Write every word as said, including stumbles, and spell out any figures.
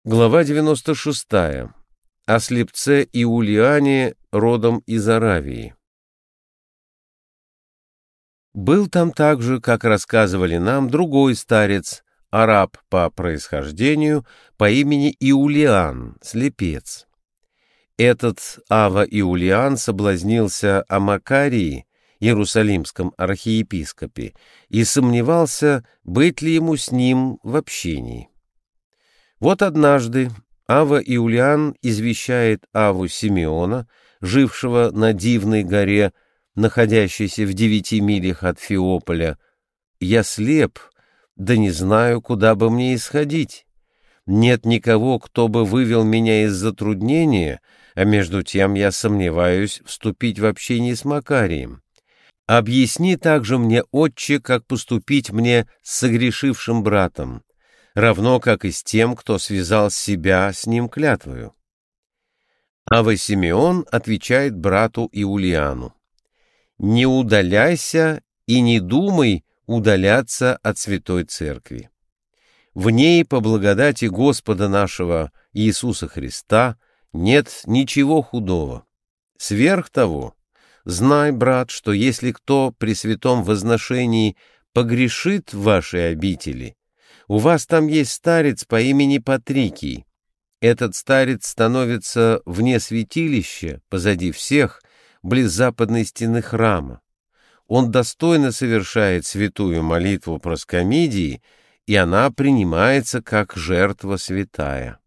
Глава девяносто шестая. О слепце Иулиане, родом из Аравии. Был там также, как рассказывали нам, другой старец, араб по происхождению, по имени Иулиан, слепец. Этот Ава Иулиан соблазнился о Макарии, иерусалимском архиепископе, и сомневался, быть ли ему с ним в общении. Вот однажды Ава Иулиан извещает Аву Симеона, жившего на Дивной горе, находящейся в девяти милях от Феополя: «Я слеп, да не знаю, куда бы мне исходить. Нет никого, кто бы вывел меня из затруднения, а между тем я сомневаюсь вступить в общение с Макарием. Объясни также мне, отче, как поступить мне с согрешившим братом, равно как и с тем, кто связал себя с ним клятвою». Ава Симеон отвечает брату Иулиану: «Не удаляйся и не думай удаляться от Святой Церкви. В ней, по благодати Господа нашего Иисуса Христа, нет ничего худого. Сверх того, знай, брат, что если кто при святом возношении погрешит в вашей обители, у вас там есть старец по имени Патрикий. Этот старец становится вне святилища, позади всех, близ западной стены храма. Он достойно совершает святую молитву проскомидии, и она принимается как жертва святая.